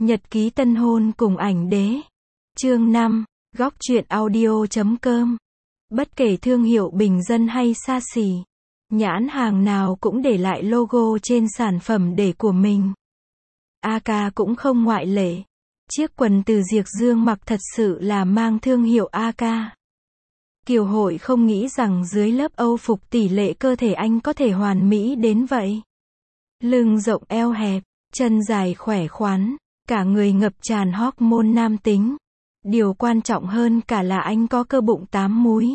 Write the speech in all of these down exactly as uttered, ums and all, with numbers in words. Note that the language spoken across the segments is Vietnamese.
Nhật ký tân hôn cùng ảnh đế. Chương năm, góc truyện audio chấm com. Bất kể thương hiệu bình dân hay xa xỉ, nhãn hàng nào cũng để lại logo trên sản phẩm để của mình. a ca cũng không ngoại lệ. Chiếc quần từ Diệc Dương mặc thật sự là mang thương hiệu a ca. Kiều Hội không nghĩ rằng dưới lớp âu phục tỷ lệ cơ thể anh có thể hoàn mỹ đến vậy. Lưng rộng eo hẹp, chân dài khỏe khoắn, cả người ngập tràn hormone nam tính. Điều quan trọng hơn cả là anh có cơ bụng tám múi.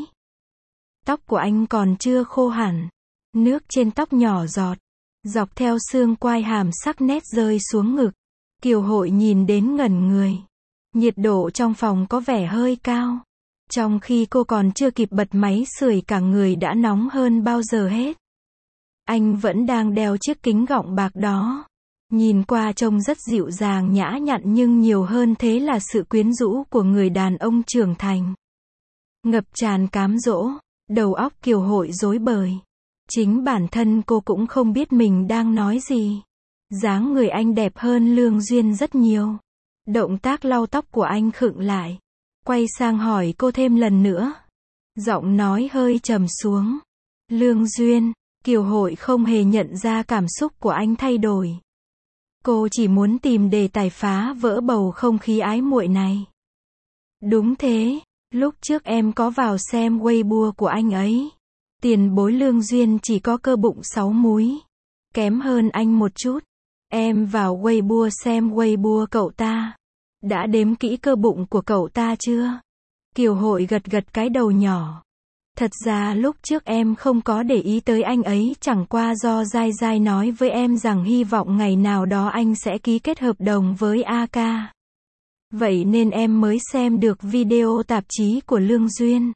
Tóc của anh còn chưa khô hẳn. Nước trên tóc nhỏ giọt, dọc theo xương quai hàm sắc nét rơi xuống ngực. Kiều Hội nhìn đến ngẩn người. Nhiệt độ trong phòng có vẻ hơi cao. Trong khi cô còn chưa kịp bật máy sưởi cả người đã nóng hơn bao giờ hết. Anh vẫn đang đeo chiếc kính gọng bạc đó. Nhìn qua trông rất dịu dàng nhã nhặn nhưng nhiều hơn thế là sự quyến rũ của người đàn ông trưởng thành. Ngập tràn cám dỗ, đầu óc Kiều Hội rối bời. Chính bản thân cô cũng không biết mình đang nói gì. Dáng người anh đẹp hơn Lương Duyên rất nhiều. Động tác lau tóc của anh khựng lại. Quay sang hỏi cô thêm lần nữa. Giọng nói hơi trầm xuống. Lương Duyên, Kiều Hội không hề nhận ra cảm xúc của anh thay đổi. Cô chỉ muốn tìm đề tài phá vỡ bầu không khí ái muội này. Đúng thế, lúc trước em có vào xem Weibo của anh ấy. Tiền bối Lương Duyên chỉ có cơ bụng sáu múi. Kém hơn anh một chút. Em vào Weibo xem Weibo cậu ta. Đã đếm kỹ cơ bụng của cậu ta chưa? Kiều Hội gật gật cái đầu nhỏ. Thật ra lúc trước em không có để ý tới anh ấy, chẳng qua do Giai Giai nói với em rằng hy vọng ngày nào đó anh sẽ ký kết hợp đồng với a ca. Vậy nên em mới xem được video tạp chí của Lương Duyên.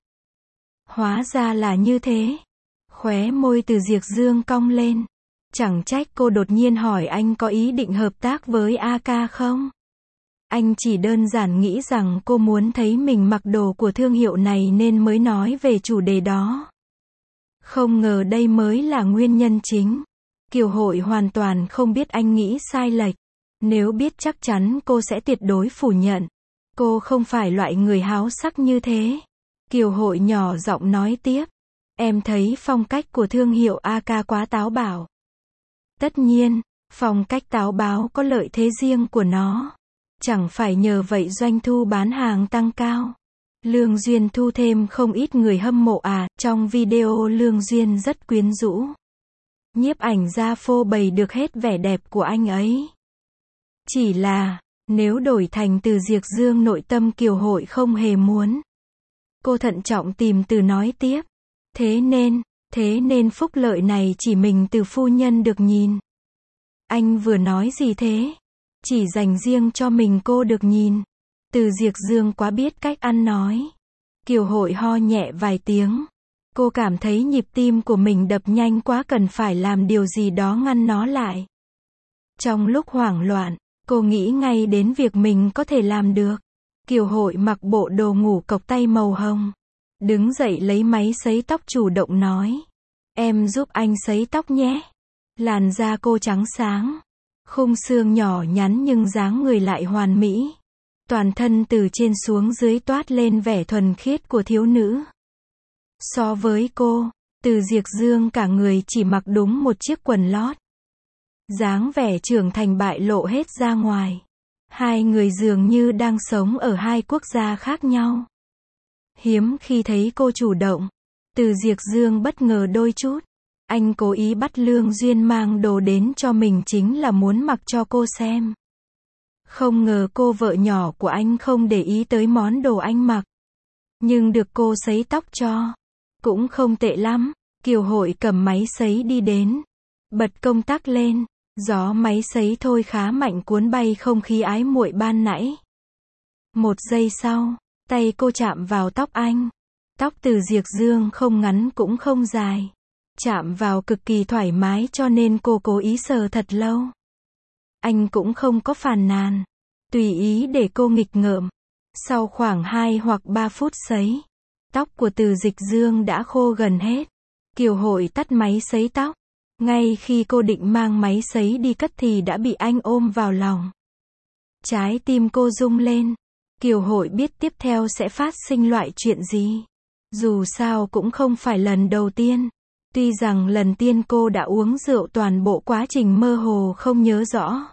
Hóa ra là như thế. Khóe môi từ Diệc Dương cong lên. Chẳng trách cô đột nhiên hỏi anh có ý định hợp tác với a ca không? Anh chỉ đơn giản nghĩ rằng cô muốn thấy mình mặc đồ của thương hiệu này nên mới nói về chủ đề đó. Không ngờ đây mới là nguyên nhân chính. Kiều Hội hoàn toàn không biết anh nghĩ sai lệch. Nếu biết chắc chắn cô sẽ tuyệt đối phủ nhận. Cô không phải loại người háo sắc như thế. Kiều Hội nhỏ giọng nói tiếp. Em thấy phong cách của thương hiệu a ca quá táo bạo. Tất nhiên, phong cách táo bạo có lợi thế riêng của nó. Chẳng phải nhờ vậy doanh thu bán hàng tăng cao. Lương Duyên thu thêm không ít người hâm mộ à. Trong video Lương Duyên rất quyến rũ. Nhiếp ảnh gia phô bày được hết vẻ đẹp của anh ấy. Chỉ là, nếu đổi thành từ Diệc Dương nội tâm Kiều Hội không hề muốn. Cô thận trọng tìm từ nói tiếp. Thế nên, thế nên phúc lợi này chỉ mình từ phu nhân được nhìn. Anh vừa nói gì thế? Chỉ dành riêng cho mình cô được nhìn. Từ Diệc Dương quá biết cách ăn nói. Kiều Hội ho nhẹ vài tiếng. Cô cảm thấy nhịp tim của mình đập nhanh quá, cần phải làm điều gì đó ngăn nó lại. Trong lúc hoảng loạn, cô nghĩ ngay đến việc mình có thể làm được. Kiều Hội mặc bộ đồ ngủ cộc tay màu hồng. Đứng dậy lấy máy sấy tóc chủ động nói. Em giúp anh sấy tóc nhé. Làn da cô trắng sáng. Khung xương nhỏ nhắn nhưng dáng người lại hoàn mỹ. Toàn thân từ trên xuống dưới toát lên vẻ thuần khiết của thiếu nữ. So với cô, từ Diệc Dương cả người chỉ mặc đúng một chiếc quần lót. Dáng vẻ trưởng thành bại lộ hết ra ngoài. Hai người dường như đang sống ở hai quốc gia khác nhau. Hiếm khi thấy cô chủ động. Từ Diệc Dương bất ngờ đôi chút. Anh cố ý bắt Lương Duyên mang đồ đến cho mình chính là muốn mặc cho cô xem. Không ngờ cô vợ nhỏ của anh không để ý tới món đồ anh mặc. Nhưng được cô sấy tóc cho. Cũng không tệ lắm. Kiều Hội cầm máy sấy đi đến. Bật công tắc lên. Gió máy sấy thôi khá mạnh cuốn bay không khí ái muội ban nãy. Một giây sau, tay cô chạm vào tóc anh. Tóc từ Diệc Dương không ngắn cũng không dài. Chạm vào cực kỳ thoải mái cho nên cô cố ý sờ thật lâu. Anh cũng không có phàn nàn. Tùy ý để cô nghịch ngợm. Sau khoảng hai hoặc ba phút sấy, tóc của từ Diệc Dương đã khô gần hết. Kiều Hội tắt máy sấy tóc. Ngay khi cô định mang máy sấy đi cất thì đã bị anh ôm vào lòng. Trái tim cô rung lên. Kiều Hội biết tiếp theo sẽ phát sinh loại chuyện gì. Dù sao cũng không phải lần đầu tiên. Tuy rằng lần tiên cô đã uống rượu toàn bộ quá trình mơ hồ không nhớ rõ.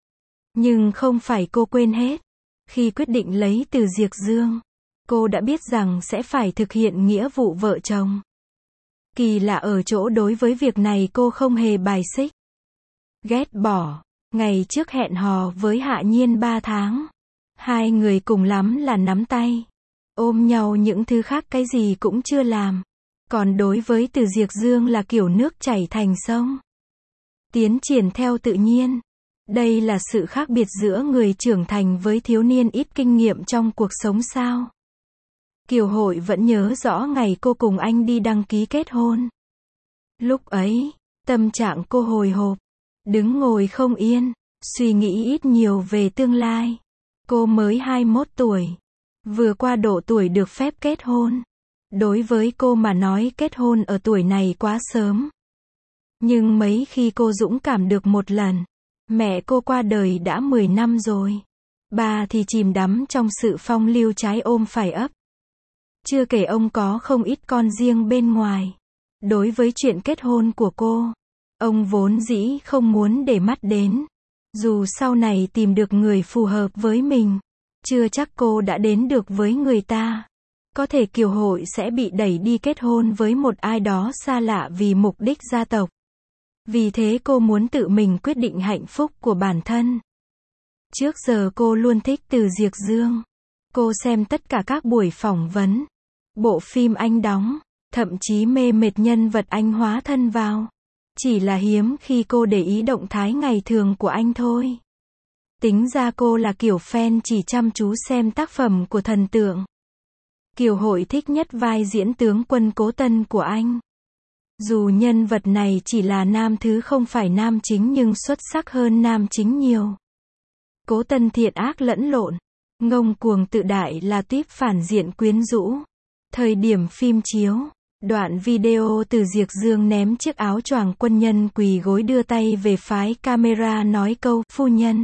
Nhưng không phải cô quên hết. Khi quyết định lấy Từ Diệc Dương, cô đã biết rằng sẽ phải thực hiện nghĩa vụ vợ chồng. Kỳ lạ ở chỗ đối với việc này cô không hề bài xích. Ghét bỏ. Ngày trước hẹn hò với Hạ Nhiên ba tháng. Hai người cùng lắm là nắm tay. Ôm nhau, những thứ khác cái gì cũng chưa làm. Còn đối với Từ Diệc Dương là kiểu nước chảy thành sông. Tiến triển theo tự nhiên. Đây là sự khác biệt giữa người trưởng thành với thiếu niên ít kinh nghiệm trong cuộc sống sao. Kiều Hội vẫn nhớ rõ ngày cô cùng anh đi đăng ký kết hôn. Lúc ấy, tâm trạng cô hồi hộp, đứng ngồi không yên, suy nghĩ ít nhiều về tương lai. Cô mới hai mươi mốt tuổi, vừa qua độ tuổi được phép kết hôn. Đối với cô mà nói kết hôn ở tuổi này quá sớm. Nhưng mấy khi cô dũng cảm được một lần, mẹ cô qua đời đã mười năm rồi. Ba thì chìm đắm trong sự phong lưu trái ôm phải ấp. Chưa kể ông có không ít con riêng bên ngoài. Đối với chuyện kết hôn của cô, ông vốn dĩ không muốn để mắt đến. Dù sau này tìm được người phù hợp với mình, chưa chắc cô đã đến được với người ta. Có thể Kiều Hội sẽ bị đẩy đi kết hôn với một ai đó xa lạ vì mục đích gia tộc. Vì thế cô muốn tự mình quyết định hạnh phúc của bản thân. Trước giờ cô luôn thích Từ Diệc Dương. Cô xem tất cả các buổi phỏng vấn, bộ phim anh đóng, thậm chí mê mệt nhân vật anh hóa thân vào. Chỉ là hiếm khi cô để ý động thái ngày thường của anh thôi. Tính ra cô là kiểu fan chỉ chăm chú xem tác phẩm của thần tượng. Kiều Hội thích nhất vai diễn tướng quân Cố Tân của anh. Dù nhân vật này chỉ là nam thứ không phải nam chính nhưng xuất sắc hơn nam chính nhiều. Cố Tân thiện ác lẫn lộn, ngông cuồng tự đại là típ phản diện quyến rũ. Thời điểm phim chiếu, đoạn video Từ Diệc Dương ném chiếc áo choàng quân nhân quỳ gối đưa tay về phái camera nói câu phu nhân,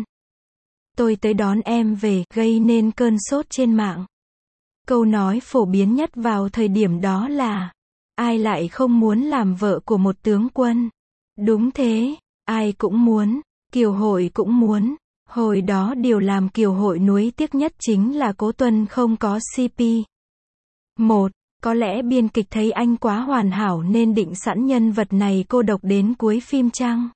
tôi tới đón em về, gây nên cơn sốt trên mạng. Câu nói phổ biến nhất vào thời điểm đó là ai lại không muốn làm vợ của một tướng quân. Đúng thế, ai cũng muốn, Kiều Hội cũng muốn. Hồi đó điều làm Kiều Hội nuối tiếc nhất chính là Cố Tuân không có xê pê. Một, có lẽ biên kịch thấy anh quá hoàn hảo nên định sẵn nhân vật này cô độc đến cuối phim chăng?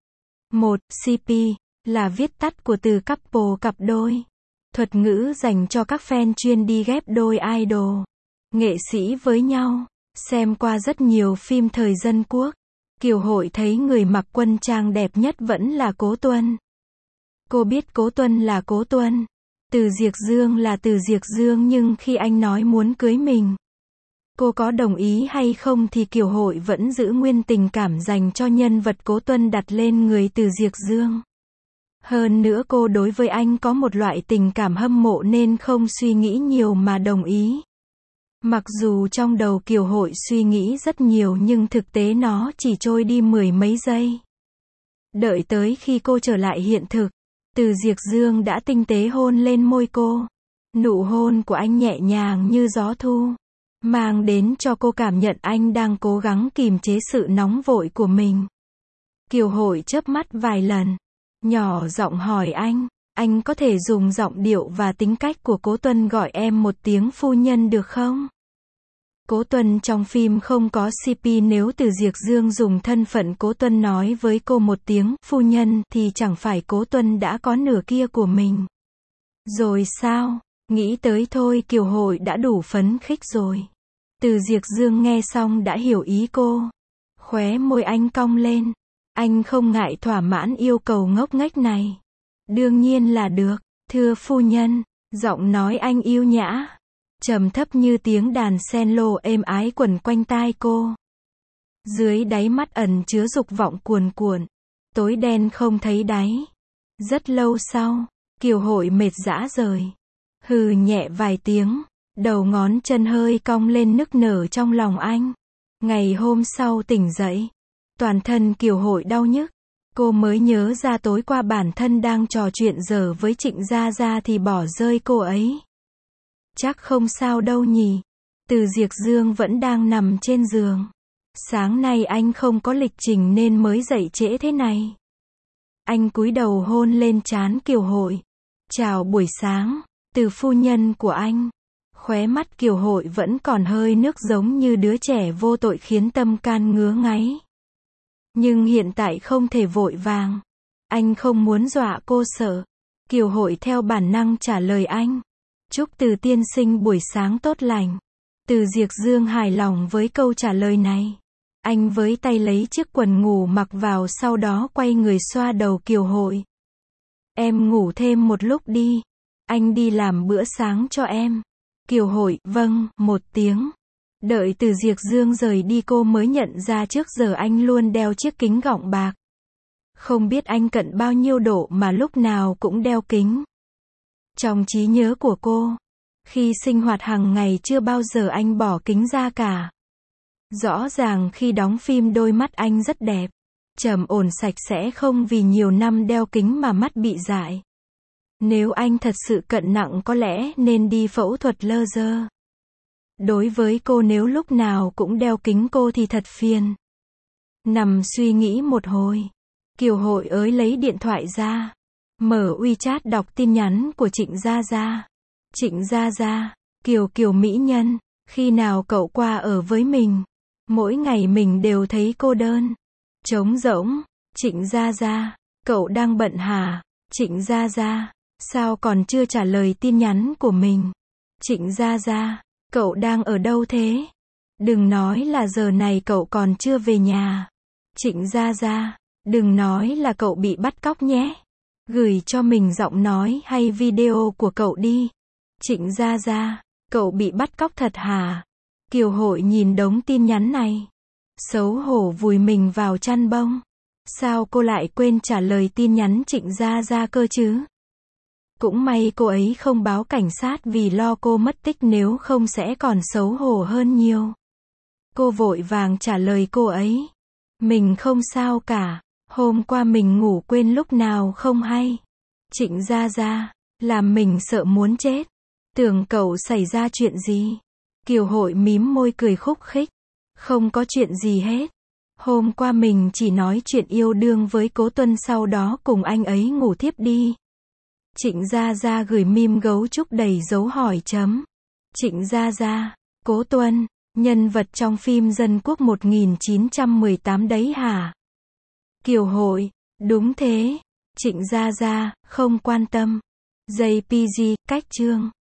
Một, xê pê là viết tắt của từ couple cặp đôi. Thuật ngữ dành cho các fan chuyên đi ghép đôi idol, nghệ sĩ với nhau. Xem qua rất nhiều phim thời dân quốc, Kiều Hội thấy người mặc quân trang đẹp nhất vẫn là Cố Tuân. Cô biết Cố Tuân là Cố Tuân, Từ Diệc Dương là Từ Diệc Dương, nhưng khi anh nói muốn cưới mình, cô có đồng ý hay không thì Kiều Hội vẫn giữ nguyên tình cảm dành cho nhân vật Cố Tuân đặt lên người Từ Diệc Dương. Hơn nữa cô đối với anh có một loại tình cảm hâm mộ nên không suy nghĩ nhiều mà đồng ý. Mặc dù trong đầu Kiều Hội suy nghĩ rất nhiều nhưng thực tế nó chỉ trôi đi mười mấy giây. Đợi tới khi cô trở lại hiện thực, Từ Diệc Dương đã tinh tế hôn lên môi cô. Nụ hôn của anh nhẹ nhàng như gió thu, mang đến cho cô cảm nhận anh đang cố gắng kìm chế sự nóng vội của mình. Kiều Hội chớp mắt vài lần, nhỏ giọng hỏi anh, anh có thể dùng giọng điệu và tính cách của Cố Tuân gọi em một tiếng phu nhân được không? Cố Tuân trong phim không có xê pê, nếu Từ Diệc Dương dùng thân phận Cố Tuân nói với cô một tiếng phu nhân thì chẳng phải Cố Tuân đã có nửa kia của mình rồi sao? Nghĩ tới thôi Kiều Hội đã đủ phấn khích rồi. Từ Diệc Dương nghe xong đã hiểu ý cô. Khóe môi anh cong lên. Anh không ngại thỏa mãn yêu cầu ngốc nghếch này. Đương nhiên là được, thưa phu nhân. Giọng nói anh yêu nhã, trầm thấp như tiếng đàn cello êm ái quẩn quanh tai cô. Dưới đáy mắt ẩn chứa dục vọng cuồn cuộn, tối đen không thấy đáy. Rất lâu sau, Kiều Hội mệt rã rời, hừ nhẹ vài tiếng, đầu ngón chân hơi cong lên nức nở trong lòng anh. Ngày hôm sau tỉnh dậy, toàn thân Kiều Hội đau nhức, Cô mới nhớ ra tối qua bản thân đang trò chuyện dở với Trịnh Gia Gia thì bỏ rơi cô ấy. Chắc không sao đâu nhỉ. Từ Diệc Dương vẫn đang nằm trên giường. Sáng nay anh không có lịch trình nên mới dậy trễ thế này. Anh cúi đầu hôn lên trán Kiều Hội. Chào buổi sáng, từ phu nhân của anh. Khóe mắt Kiều Hội vẫn còn hơi nước giống như đứa trẻ vô tội khiến tâm can ngứa ngáy. Nhưng hiện tại không thể vội vàng. Anh không muốn dọa cô sợ. Kiều Hội theo bản năng trả lời anh. Chúc Từ tiên sinh buổi sáng tốt lành. Từ Diệc Dương hài lòng với câu trả lời này. Anh với tay lấy chiếc quần ngủ mặc vào sau đó quay người xoa đầu Kiều Hội. Em ngủ thêm một lúc đi. Anh đi làm bữa sáng cho em. Kiều Hội, vâng, một tiếng. Đợi Từ Diệc Dương rời đi cô mới nhận ra trước giờ anh luôn đeo chiếc kính gọng bạc. Không biết anh cận bao nhiêu độ mà lúc nào cũng đeo kính. Trong trí nhớ của cô, khi sinh hoạt hàng ngày chưa bao giờ anh bỏ kính ra cả. Rõ ràng khi đóng phim đôi mắt anh rất đẹp, trầm ổn sạch sẽ không vì nhiều năm đeo kính mà mắt bị dại. Nếu anh thật sự cận nặng có lẽ nên đi phẫu thuật laser. Đối với cô nếu lúc nào cũng đeo kính cô thì thật phiền. Nằm suy nghĩ một hồi, Kiều Hội ới lấy điện thoại ra, mở WeChat đọc tin nhắn của Trịnh Gia Gia. Trịnh Gia Gia, Kiều Kiều mỹ nhân, khi nào cậu qua ở với mình? Mỗi ngày mình đều thấy cô đơn, trống rỗng. Trịnh Gia Gia, cậu đang bận hả? Trịnh Gia Gia, sao còn chưa trả lời tin nhắn của mình? Trịnh Gia Gia, cậu đang ở đâu thế? Đừng nói là giờ này cậu còn chưa về nhà. Trịnh Gia Gia, đừng nói là cậu bị bắt cóc nhé. Gửi cho mình giọng nói hay video của cậu đi. Trịnh Gia Gia, cậu bị bắt cóc thật hả? Kiều Hội nhìn đống tin nhắn này, xấu hổ vùi mình vào chăn bông. Sao cô lại quên trả lời tin nhắn Trịnh Gia Gia cơ chứ? Cũng may cô ấy không báo cảnh sát vì lo cô mất tích, nếu không sẽ còn xấu hổ hơn nhiều. Cô vội vàng trả lời cô ấy. Mình không sao cả. Hôm qua mình ngủ quên lúc nào không hay. Trịnh Gia Gia, làm mình sợ muốn chết. Tưởng cậu xảy ra chuyện gì? Kiều Hội mím môi cười khúc khích. Không có chuyện gì hết. Hôm qua mình chỉ nói chuyện yêu đương với Cố Tuân, sau đó cùng anh ấy ngủ thiếp đi. Trịnh Gia Gia gửi meme gấu trúc đầy dấu hỏi chấm. Trịnh Gia Gia, Cố Tuân, nhân vật trong phim Dân Quốc một nghìn chín trăm mười tám đấy hả? Kiều Hội, đúng thế. Trịnh Gia Gia, không quan tâm. gi pê giê, cách chương.